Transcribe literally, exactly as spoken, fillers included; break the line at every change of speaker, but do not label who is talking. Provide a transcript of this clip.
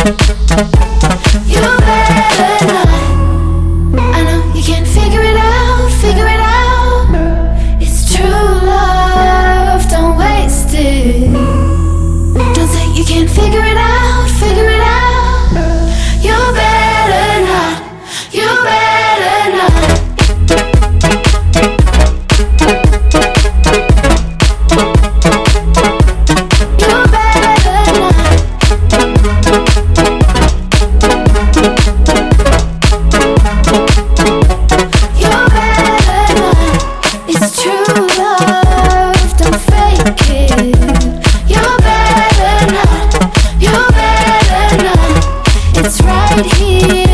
You better not. I know you can't figure it out, figure it out. It's true love, don't waste it. Don't say you can't figure it out, figure it out. You better not, you better not. You better not. You better not. It's true love, don't fake it. You better not, you better not. It's right here.